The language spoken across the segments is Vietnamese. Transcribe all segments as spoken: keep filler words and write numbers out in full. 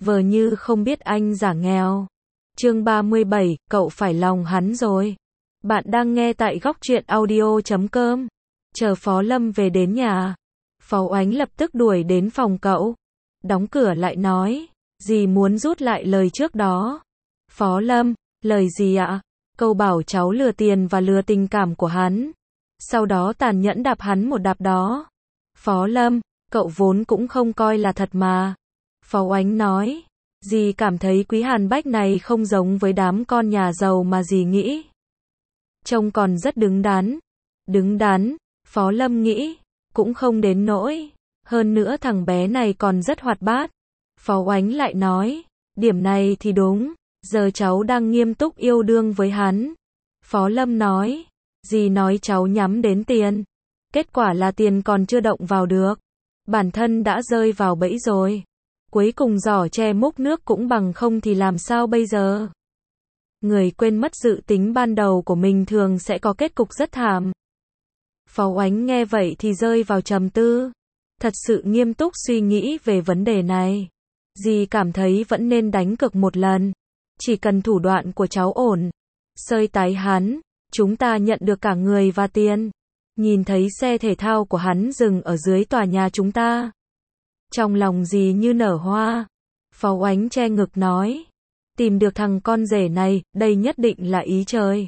vờ như không biết anh giả nghèo. Chương ba mươi bảy, cậu phải lòng hắn rồi. Bạn đang nghe tại góc truyện audio chấm com. Chờ Phó Lâm về đến nhà, Phó Oánh lập tức đuổi đến phòng cậu, đóng cửa lại nói, dì muốn rút lại lời trước đó. Phó Lâm, lời gì ạ? Câu bảo cháu lừa tiền và lừa tình cảm của hắn, sau đó tàn nhẫn đạp hắn một đạp đó. Phó Lâm, cậu vốn cũng không coi là thật mà. Phó Oánh nói, dì cảm thấy Quý Hàn Bách này không giống với đám con nhà giàu mà dì nghĩ. Trông còn rất đứng đắn. Đứng đắn, Phó Lâm nghĩ, cũng không đến nỗi. Hơn nữa thằng bé này còn rất hoạt bát. Phó Oánh lại nói, điểm này thì đúng, giờ cháu đang nghiêm túc yêu đương với hắn. Phó Lâm nói, dì nói cháu nhắm đến tiền. Kết quả là tiền còn chưa động vào được. Bản thân đã rơi vào bẫy rồi. Cuối cùng giỏ tre múc nước cũng bằng không thì làm sao bây giờ? Người quên mất dự tính ban đầu của mình thường sẽ có kết cục rất thảm. Phó Oánh nghe vậy thì rơi vào trầm tư. Thật sự nghiêm túc suy nghĩ về vấn đề này. Dì cảm thấy vẫn nên đánh cược một lần. Chỉ cần thủ đoạn của cháu ổn, sơi tái hắn, chúng ta nhận được cả người và tiền. Nhìn thấy xe thể thao của hắn dừng ở dưới tòa nhà chúng ta, trong lòng dì như nở hoa. Phó Oánh che ngực nói, tìm được thằng con rể này, đây nhất định là ý trời.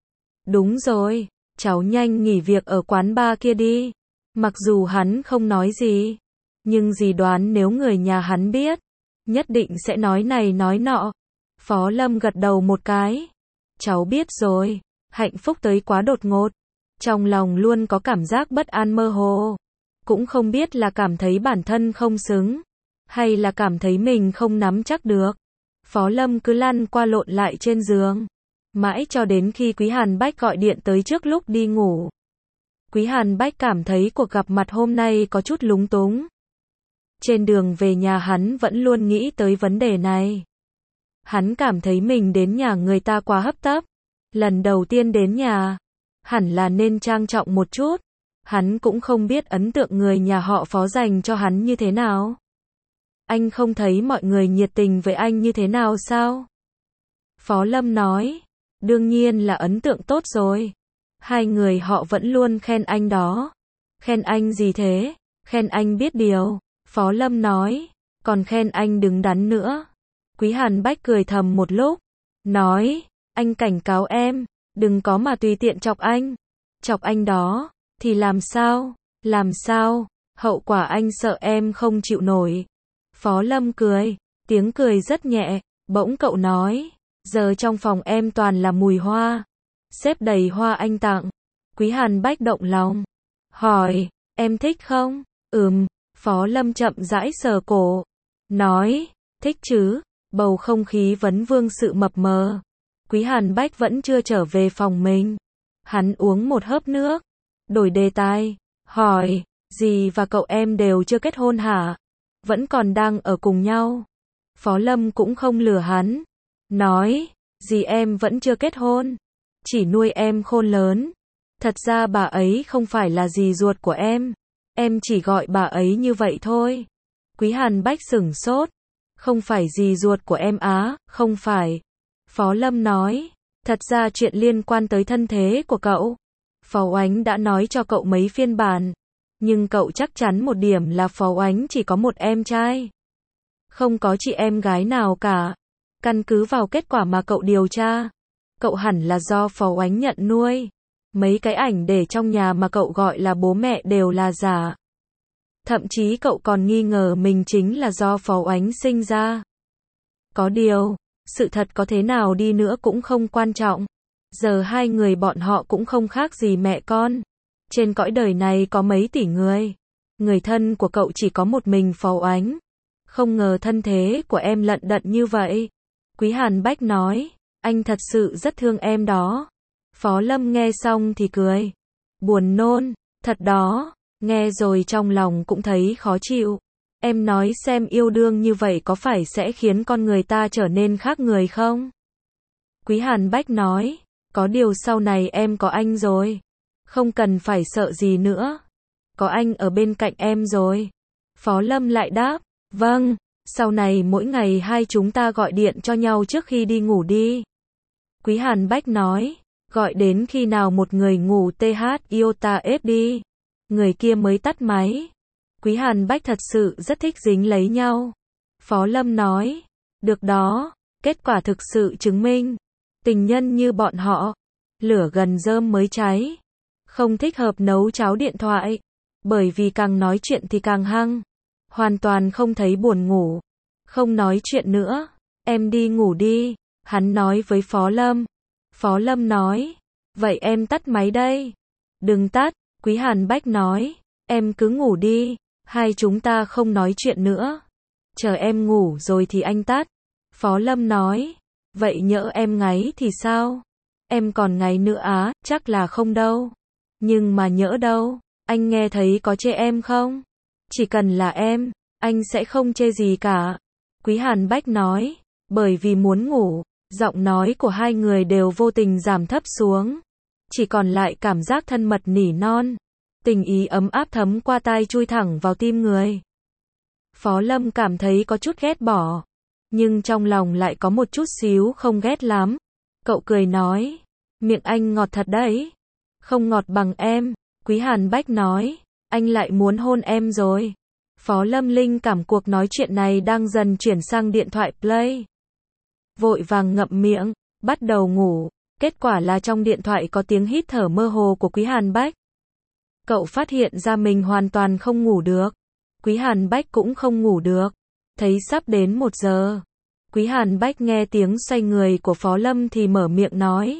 Đúng rồi, cháu nhanh nghỉ việc ở quán bar kia đi. Mặc dù hắn không nói gì, nhưng dì đoán nếu người nhà hắn biết, nhất định sẽ nói này nói nọ. Phó Lâm gật đầu một cái. Cháu biết rồi, hạnh phúc tới quá đột ngột. Trong lòng luôn có cảm giác bất an mơ hồ. Cũng không biết là cảm thấy bản thân không xứng, hay là cảm thấy mình không nắm chắc được. Phó Lâm cứ lăn qua lộn lại trên giường, mãi cho đến khi Quý Hàn Bách gọi điện tới trước lúc đi ngủ. Quý Hàn Bách cảm thấy cuộc gặp mặt hôm nay có chút lúng túng. Trên đường về nhà hắn vẫn luôn nghĩ tới vấn đề này. Hắn cảm thấy mình đến nhà người ta quá hấp tấp. Lần đầu tiên đến nhà, hẳn là nên trang trọng một chút. Hắn cũng không biết ấn tượng người nhà họ Phó dành cho hắn như thế nào. Anh không thấy mọi người nhiệt tình với anh như thế nào sao? Phó Lâm nói, đương nhiên là ấn tượng tốt rồi. Hai người họ vẫn luôn khen anh đó. Khen anh gì thế? Khen anh biết điều. Phó Lâm nói, còn khen anh đứng đắn nữa. Quý Hàn Bách cười thầm một lúc, nói, anh cảnh cáo em, đừng có mà tùy tiện chọc anh. Chọc anh đó, thì làm sao? Làm sao? Hậu quả anh sợ em không chịu nổi. Phó Lâm cười, tiếng cười rất nhẹ, bỗng cậu nói, giờ trong phòng em toàn là mùi hoa. Xếp đầy hoa anh tặng. Quý Hàn Bách động lòng, hỏi, em thích không? Ừm. Phó Lâm chậm rãi sờ cổ, nói, thích chứ. Bầu không khí vấn vương sự mập mờ. Quý Hàn Bách vẫn chưa trở về phòng mình. Hắn uống một hớp nước, đổi đề tài, hỏi, dì và cậu em đều chưa kết hôn hả? Vẫn còn đang ở cùng nhau. Phó Lâm cũng không lừa hắn, nói, dì em vẫn chưa kết hôn, chỉ nuôi em khôn lớn. Thật ra bà ấy không phải là dì ruột của em, em chỉ gọi bà ấy như vậy thôi. Quý Hàn Bách sửng sốt, không phải dì ruột của em á? Không phải. Phó Lâm nói, thật ra chuyện liên quan tới thân thế của cậu, Phó Oánh đã nói cho cậu mấy phiên bản, nhưng cậu chắc chắn một điểm là Phó Oánh chỉ có một em trai, không có chị em gái nào cả. Căn cứ vào kết quả mà cậu điều tra, cậu hẳn là do Phó Oánh nhận nuôi. Mấy cái ảnh để trong nhà mà cậu gọi là bố mẹ đều là giả. Thậm chí cậu còn nghi ngờ mình chính là do Phó Oánh sinh ra. Có điều, sự thật có thế nào đi nữa cũng không quan trọng. Giờ hai người bọn họ cũng không khác gì mẹ con. Trên cõi đời này có mấy tỷ người. Người thân của cậu chỉ có một mình Phó Oánh. Không ngờ thân thế của em lận đận như vậy. Quý Hàn Bách nói, anh thật sự rất thương em đó. Phó Lâm nghe xong thì cười. Buồn nôn, thật đó. Nghe rồi trong lòng cũng thấy khó chịu. Em nói xem yêu đương như vậy có phải sẽ khiến con người ta trở nên khác người không? Quý Hàn Bách nói, có điều sau này em có anh rồi. Không cần phải sợ gì nữa. Có anh ở bên cạnh em rồi. Phó Lâm lại đáp, vâng, Sau này mỗi ngày hai chúng ta gọi điện cho nhau trước khi đi ngủ đi. Quý Hàn Bách nói, gọi đến khi nào một người ngủ th iota ép đi. Người kia mới tắt máy. Quý Hàn Bách thật sự rất thích dính lấy nhau. Phó Lâm nói, được đó, kết quả thực sự chứng minh, tình nhân như bọn họ, lửa gần rơm mới cháy. Không thích hợp nấu cháo điện thoại, bởi vì càng nói chuyện thì càng hăng. Hoàn toàn không thấy buồn ngủ. Không nói chuyện nữa, em đi ngủ đi, hắn nói với Phó Lâm. Phó Lâm nói, vậy em tắt máy đây. Đừng tắt, Quý Hàn Bách nói, em cứ ngủ đi, hai chúng ta không nói chuyện nữa. Chờ em ngủ rồi thì anh tắt. Phó Lâm nói, vậy nhỡ em ngáy thì sao? Em còn ngáy nữa á, chắc là không đâu. Nhưng mà nhỡ đâu, anh nghe thấy có chê em không? Chỉ cần là em, anh sẽ không chê gì cả. Quý Hàn Bách nói, bởi vì muốn ngủ, giọng nói của hai người đều vô tình giảm thấp xuống. Chỉ còn lại cảm giác thân mật nỉ non. Tình ý ấm áp thấm qua tai chui thẳng vào tim người. Phó Lâm cảm thấy có chút ghét bỏ, nhưng trong lòng lại có một chút xíu không ghét lắm. Cậu cười nói, miệng anh ngọt thật đấy. Không ngọt bằng em. Quý Hàn Bách nói, anh lại muốn hôn em rồi. Phó Lâm linh cảm cuộc nói chuyện này đang dần chuyển sang điện thoại play. Vội vàng ngậm miệng, bắt đầu ngủ. Kết quả là trong điện thoại có tiếng hít thở mơ hồ của Quý Hàn Bách. Cậu phát hiện ra mình hoàn toàn không ngủ được. Quý Hàn Bách cũng không ngủ được. Thấy sắp đến một giờ. Quý Hàn Bách nghe tiếng xoay người của Phó Lâm thì mở miệng nói.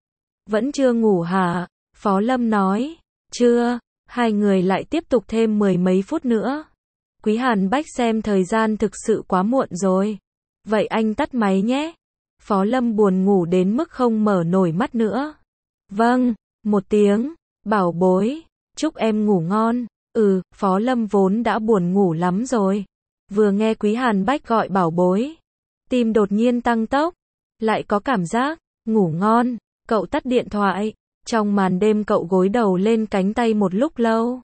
Vẫn chưa ngủ hả? Phó Lâm nói. Chưa. Hai người lại tiếp tục thêm mười mấy phút nữa. Quý Hàn Bách xem thời gian thực sự quá muộn rồi. Vậy anh tắt máy nhé. Phó Lâm buồn ngủ đến mức không mở nổi mắt nữa. Vâng, một tiếng. Bảo bối, chúc em ngủ ngon. Ừ, Phó Lâm vốn đã buồn ngủ lắm rồi. Vừa nghe Quý Hàn Bách gọi bảo bối, tim đột nhiên tăng tốc. Lại có cảm giác, ngủ ngon. Cậu tắt điện thoại. Trong màn đêm cậu gối đầu lên cánh tay một lúc lâu.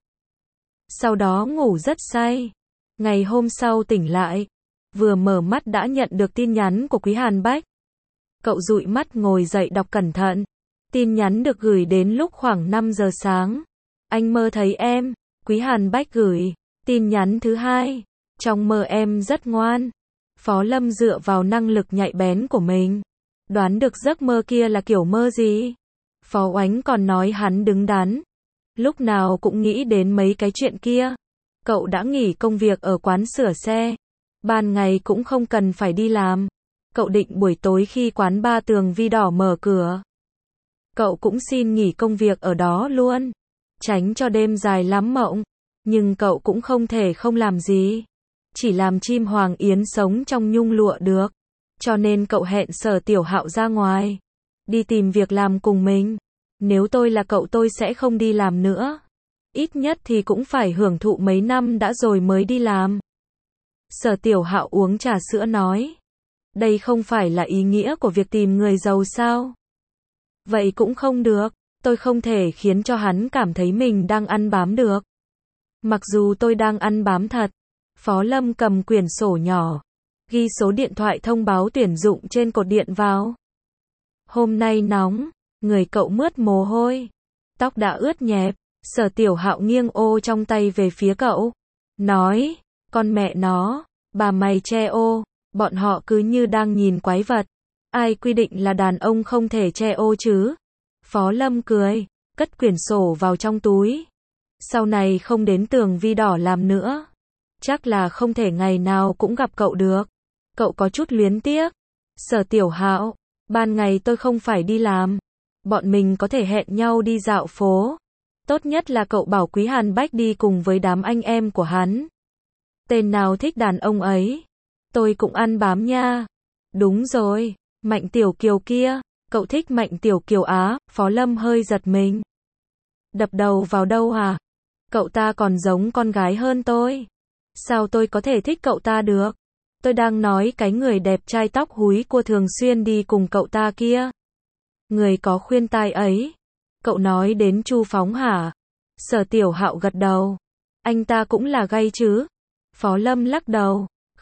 Sau đó ngủ rất say. Ngày hôm sau tỉnh lại. Vừa mở mắt đã nhận được tin nhắn của Quý Hàn Bách. Cậu dụi mắt ngồi dậy đọc cẩn thận. Tin nhắn được gửi đến lúc khoảng năm giờ sáng. Anh mơ thấy em. Quý Hàn Bách gửi. Tin nhắn thứ hai. Trong mơ em rất ngoan. Phó Lâm dựa vào năng lực nhạy bén của mình. Đoán được giấc mơ kia là kiểu mơ gì. Phó Oánh còn nói hắn đứng đắn. Lúc nào cũng nghĩ đến mấy cái chuyện kia. Cậu đã nghỉ công việc ở quán sửa xe. Ban ngày cũng không cần phải đi làm. Cậu định buổi tối khi quán ba tường vi đỏ mở cửa. Cậu cũng xin nghỉ công việc ở đó luôn. Tránh cho đêm dài lắm mộng. Nhưng cậu cũng không thể không làm gì. Chỉ làm chim hoàng yến sống trong nhung lụa được. Cho nên cậu hẹn Sở Tiểu Hạo ra ngoài. Đi tìm việc làm cùng mình. Nếu tôi là cậu tôi sẽ không đi làm nữa. Ít nhất thì cũng phải hưởng thụ mấy năm đã rồi mới đi làm. Sở Tiểu Hạo uống trà sữa nói. Đây không phải là ý nghĩa của việc tìm người giàu sao? Vậy cũng không được. Tôi không thể khiến cho hắn cảm thấy mình đang ăn bám được. Mặc dù tôi đang ăn bám thật. Phó Lâm cầm quyển sổ nhỏ. Ghi số điện thoại thông báo tuyển dụng trên cột điện vào. Hôm nay nóng. Người cậu mướt mồ hôi. Tóc đã ướt nhẹp. Sở Tiểu Hạo nghiêng ô trong tay về phía cậu. Nói. Con mẹ nó. Bà mày che ô. Bọn họ cứ như đang nhìn quái vật. Ai quy định là đàn ông không thể che ô chứ? Phó Lâm cười. Cất quyển sổ vào trong túi. Sau này không đến tường vi đỏ làm nữa. Chắc là không thể ngày nào cũng gặp cậu được. Cậu có chút luyến tiếc. Sở Tiểu Hạo. Ban ngày tôi không phải đi làm. Bọn mình có thể hẹn nhau đi dạo phố. Tốt nhất là cậu bảo Quý Hàn Bách đi cùng với đám anh em của hắn. Tên nào thích đàn ông ấy. Tôi cũng ăn bám nha. Đúng rồi. Mạnh Tiểu Kiều kia. Cậu thích Mạnh Tiểu Kiều á? Phó Lâm hơi giật mình. Đập đầu vào đâu hả? Cậu ta còn giống con gái hơn tôi. Sao tôi có thể thích cậu ta được? Tôi đang nói cái người đẹp trai tóc húi cua thường xuyên đi cùng cậu ta kia. Người có khuyên tai ấy. Cậu nói đến Chu Phóng hả? Sở Tiểu Hạo gật đầu. Anh ta cũng là gay chứ? Phó Lâm lắc đầu.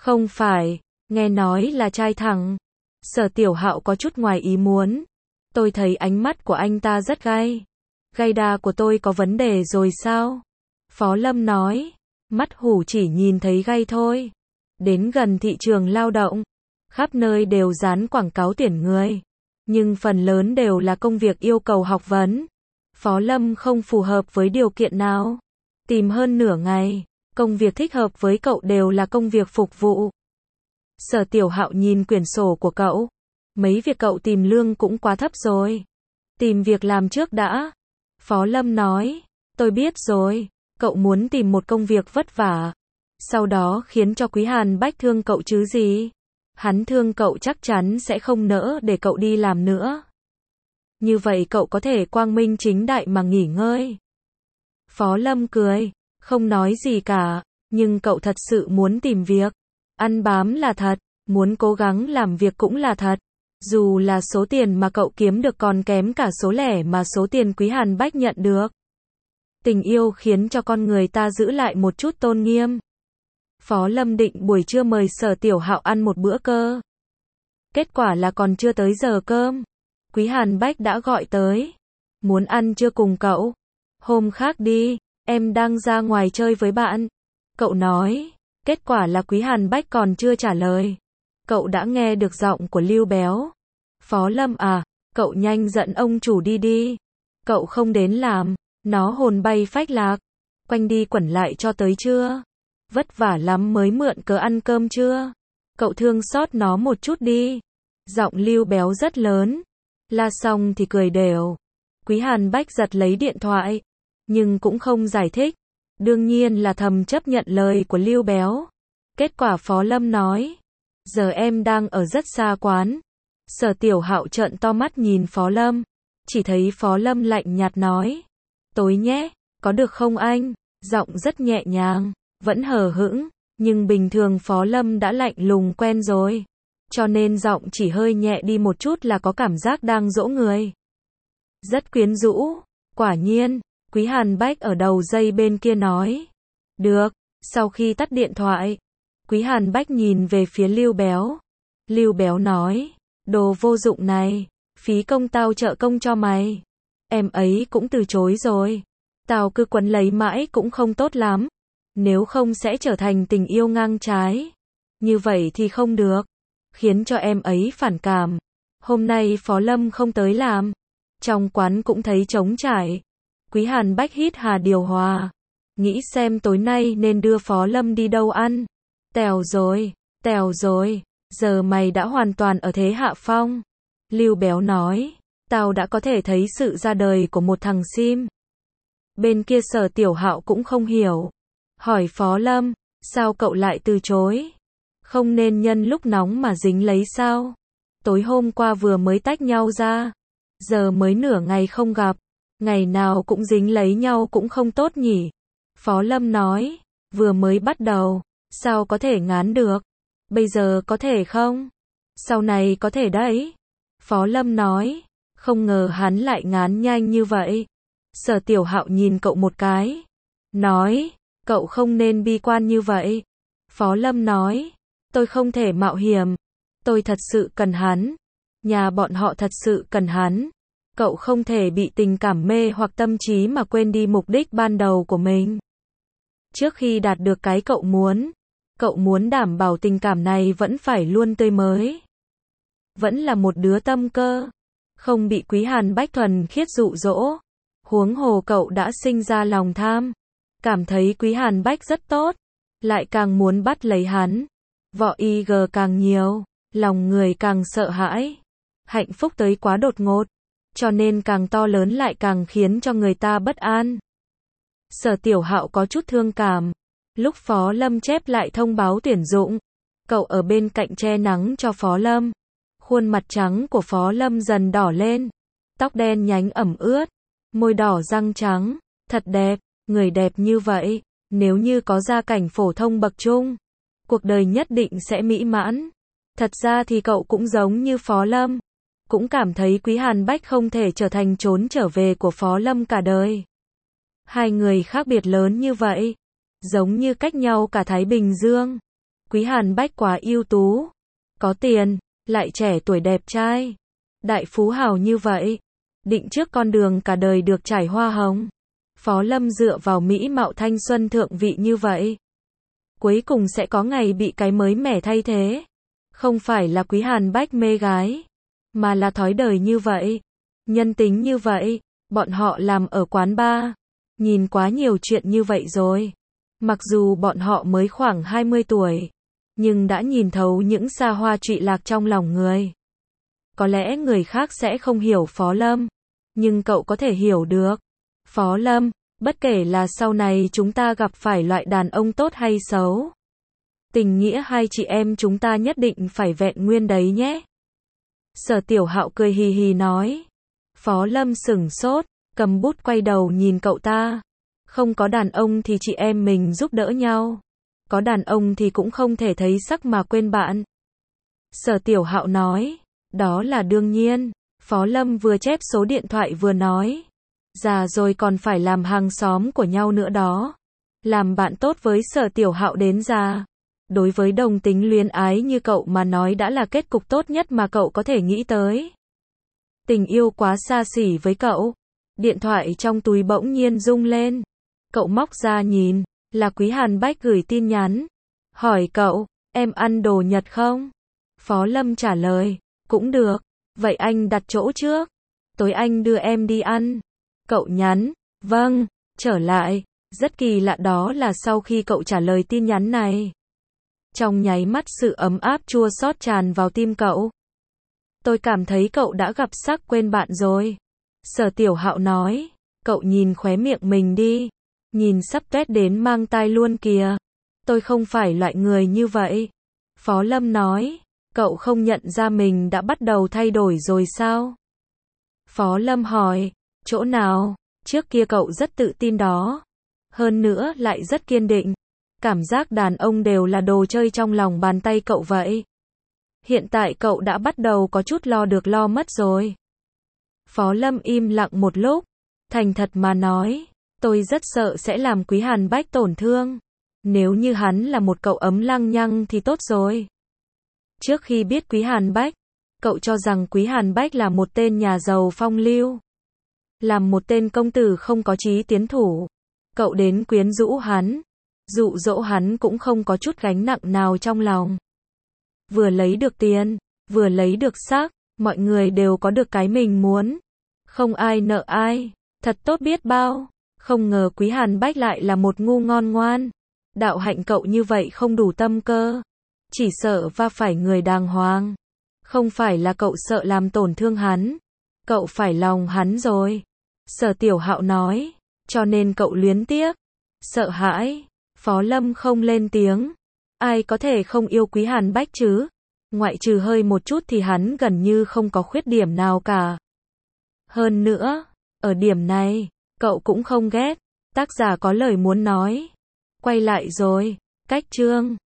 Không phải, nghe nói là trai thẳng. Sở Tiểu Hạo có chút ngoài ý muốn. Tôi thấy ánh mắt của anh ta rất gay. Gay đa của tôi có vấn đề rồi sao? Phó Lâm nói. Mắt hủ chỉ nhìn thấy gay thôi. Đến gần thị trường lao động, khắp nơi đều dán quảng cáo tuyển người. Nhưng phần lớn đều là công việc yêu cầu học vấn. Phó Lâm không phù hợp với điều kiện nào. Tìm hơn nửa ngày, công việc thích hợp với cậu đều là công việc phục vụ. Sở Tiểu Hạo nhìn quyển sổ của cậu. Mấy việc cậu tìm lương cũng quá thấp rồi. Tìm việc làm trước đã. Phó Lâm nói. Tôi biết rồi, cậu muốn tìm một công việc vất vả. Sau đó khiến cho Quý Hàn Bách thương cậu chứ gì. Hắn thương cậu chắc chắn sẽ không nỡ để cậu đi làm nữa. Như vậy cậu có thể quang minh chính đại mà nghỉ ngơi. Phó Lâm cười, không nói gì cả, nhưng cậu thật sự muốn tìm việc. Ăn bám là thật, muốn cố gắng làm việc cũng là thật. Dù là số tiền mà cậu kiếm được còn kém cả số lẻ mà số tiền Quý Hàn Bách nhận được. Tình yêu khiến cho con người ta giữ lại một chút tôn nghiêm. Phó Lâm định buổi trưa mời Sở Tiểu Hạo ăn một bữa cơ. Kết quả là còn chưa tới giờ cơm. Quý Hàn Bách đã gọi tới. Muốn ăn trưa cùng cậu. Hôm khác đi, em đang ra ngoài chơi với bạn. Cậu nói. Kết quả là Quý Hàn Bách còn chưa trả lời. Cậu đã nghe được giọng của Lưu Béo. Phó Lâm à, cậu nhanh dẫn ông chủ đi đi. Cậu không đến làm, nó hồn bay phách lạc. Quanh đi quẩn lại cho tới trưa. Vất vả lắm mới mượn cớ ăn cơm trưa. Cậu thương xót nó một chút đi. Giọng Lưu Béo rất lớn. La xong thì cười đều. Quý Hàn Bách giật lấy điện thoại. Nhưng cũng không giải thích. Đương nhiên là thầm chấp nhận lời của Lưu Béo. Kết quả Phó Lâm nói. Giờ em đang ở rất xa quán. Sở Tiểu Hạo trợn to mắt nhìn Phó Lâm. Chỉ thấy Phó Lâm lạnh nhạt nói. Tối nhé, có được không anh? Giọng rất nhẹ nhàng, vẫn hờ hững. Nhưng bình thường Phó Lâm đã lạnh lùng quen rồi. Cho nên giọng chỉ hơi nhẹ đi một chút là có cảm giác đang dỗ người. Rất quyến rũ. Quả nhiên, Quý Hàn Bách ở đầu dây bên kia nói. Được, sau khi tắt điện thoại. Quý Hàn Bách nhìn về phía Lưu Béo. Lưu Béo nói. Đồ vô dụng này, phí công tao trợ công cho mày. Em ấy cũng từ chối rồi. Tao cứ quấn lấy mãi cũng không tốt lắm. Nếu không sẽ trở thành tình yêu ngang trái. Như vậy thì không được. Khiến cho em ấy phản cảm. Hôm nay Phó Lâm không tới làm. Trong quán cũng thấy trống trải. Quý Hàn Bách hít hà điều hòa. Nghĩ xem tối nay nên đưa Phó Lâm đi đâu ăn. Tèo rồi, tèo rồi. Giờ mày đã hoàn toàn ở thế hạ phong. Lưu Béo nói. Tao đã có thể thấy sự ra đời của một thằng sim. Bên kia Sở Tiểu Hạo cũng không hiểu. Hỏi Phó Lâm. Sao cậu lại từ chối? Không nên nhân lúc nóng mà dính lấy sao? Tối hôm qua vừa mới tách nhau ra. Giờ mới nửa ngày không gặp. Ngày nào cũng dính lấy nhau cũng không tốt nhỉ. Phó Lâm nói. Vừa mới bắt đầu. Sao có thể ngán được? Bây giờ có thể không? Sau này có thể đấy. Phó Lâm nói. Không ngờ hắn lại ngán nhanh như vậy. Sở Tiểu Hạo nhìn cậu một cái. Nói. Cậu không nên bi quan như vậy. Phó Lâm nói. Tôi không thể mạo hiểm. Tôi thật sự cần hắn. Nhà bọn họ thật sự cần hắn. Cậu không thể bị tình cảm mê hoặc tâm trí mà quên đi mục đích ban đầu của mình. Trước khi đạt được cái cậu muốn, cậu muốn đảm bảo tình cảm này vẫn phải luôn tươi mới. Vẫn là một đứa tâm cơ. Không bị Quý Hàn Bách thuần khiết dụ dỗ. Huống hồ cậu đã sinh ra lòng tham. Cảm thấy Quý Hàn Bách rất tốt. Lại càng muốn bắt lấy hắn. Vỏ y gờ càng nhiều. Lòng người càng sợ hãi. Hạnh phúc tới quá đột ngột. Cho nên càng to lớn lại càng khiến cho người ta bất an. Sở Tiểu Hạo có chút thương cảm. Lúc Phó Lâm chép lại thông báo tuyển dụng, cậu ở bên cạnh che nắng cho Phó Lâm. Khuôn mặt trắng của Phó Lâm dần đỏ lên. Tóc đen nhánh ẩm ướt. Môi đỏ răng trắng. Thật đẹp. Người đẹp như vậy, nếu như có gia cảnh phổ thông bậc trung, cuộc đời nhất định sẽ mỹ mãn. Thật ra thì cậu cũng giống như Phó Lâm. Cũng cảm thấy Quý Hàn Bách không thể trở thành trốn trở về của Phó Lâm cả đời. Hai người khác biệt lớn như vậy. Giống như cách nhau cả Thái Bình Dương. Quý Hàn Bách quá ưu tú, có tiền, lại trẻ tuổi đẹp trai, đại phú hào như vậy, định trước con đường cả đời được trải hoa hồng. Phó Lâm dựa vào mỹ mạo thanh xuân thượng vị như vậy, cuối cùng sẽ có ngày bị cái mới mẻ thay thế. Không phải là Quý Hàn Bách mê gái, mà là thói đời như vậy, nhân tính như vậy. Bọn họ làm ở quán bar, nhìn quá nhiều chuyện như vậy rồi. Mặc dù bọn họ mới khoảng hai mươi tuổi, nhưng đã nhìn thấu những xa hoa trụy lạc trong lòng người. Có lẽ người khác sẽ không hiểu Phó Lâm, nhưng cậu có thể hiểu được. Phó Lâm, bất kể là sau này chúng ta gặp phải loại đàn ông tốt hay xấu, tình nghĩa hai chị em chúng ta nhất định phải vẹn nguyên đấy nhé. Sở Tiểu Hạo cười hì hì nói. Phó Lâm sửng sốt, cầm bút quay đầu nhìn cậu ta. Không có đàn ông thì chị em mình giúp đỡ nhau. Có đàn ông thì cũng không thể thấy sắc mà quên bạn. Sở Tiểu Hạo nói. Đó là đương nhiên. Phó Lâm vừa chép số điện thoại vừa nói. Già rồi còn phải làm hàng xóm của nhau nữa đó. Làm bạn tốt với Sở Tiểu Hạo đến già. Đối với đồng tính luyến ái như cậu mà nói đã là kết cục tốt nhất mà cậu có thể nghĩ tới. Tình yêu quá xa xỉ với cậu. Điện thoại trong túi bỗng nhiên rung lên. Cậu móc ra nhìn, là Quý Hàn Bách gửi tin nhắn. Hỏi cậu, em ăn đồ Nhật không? Phó Lâm trả lời, cũng được. Vậy anh đặt chỗ trước. Tối anh đưa em đi ăn. Cậu nhắn, vâng, trở lại. Rất kỳ lạ đó là sau khi cậu trả lời tin nhắn này, trong nháy mắt sự ấm áp chua xót tràn vào tim cậu. Tôi cảm thấy cậu đã gặp sắc quên bạn rồi. Sở Tiểu Hạo nói. Cậu nhìn khóe miệng mình đi. Nhìn sắp tuét đến mang tai luôn kìa. Tôi không phải loại người như vậy. Phó Lâm nói. Cậu không nhận ra mình đã bắt đầu thay đổi rồi sao? Phó Lâm hỏi. Chỗ nào? Trước kia cậu rất tự tin đó. Hơn nữa lại rất kiên định. Cảm giác đàn ông đều là đồ chơi trong lòng bàn tay cậu vậy. Hiện tại cậu đã bắt đầu có chút lo được lo mất rồi. Phó Lâm im lặng một lúc. Thành thật mà nói. Tôi rất sợ sẽ làm Quý Hàn Bách tổn thương. Nếu như hắn là một cậu ấm lăng nhăng thì tốt rồi. Trước khi biết Quý Hàn Bách, cậu cho rằng Quý Hàn Bách là một tên nhà giàu phong lưu. Làm một tên công tử không có chí tiến thủ. Cậu đến quyến rũ hắn. Dụ dỗ hắn cũng không có chút gánh nặng nào trong lòng. Vừa lấy được tiền, vừa lấy được sắc, mọi người đều có được cái mình muốn. Không ai nợ ai, thật tốt biết bao. Không ngờ Quý Hàn Bách lại là một ngu ngon ngoan. Đạo hạnh cậu như vậy không đủ tâm cơ. Chỉ sợ va phải người đàng hoàng. Không phải là cậu sợ làm tổn thương hắn. Cậu phải lòng hắn rồi. Sở Tiểu Hạo nói. Cho nên cậu luyến tiếc. Sợ hãi. Phó Lâm không lên tiếng. Ai có thể không yêu Quý Hàn Bách chứ? Ngoại trừ hơi một chút thì hắn gần như không có khuyết điểm nào cả. Hơn nữa, ở điểm này, cậu cũng không ghét. Tác giả có lời muốn nói. Quay lại rồi. Cách chương.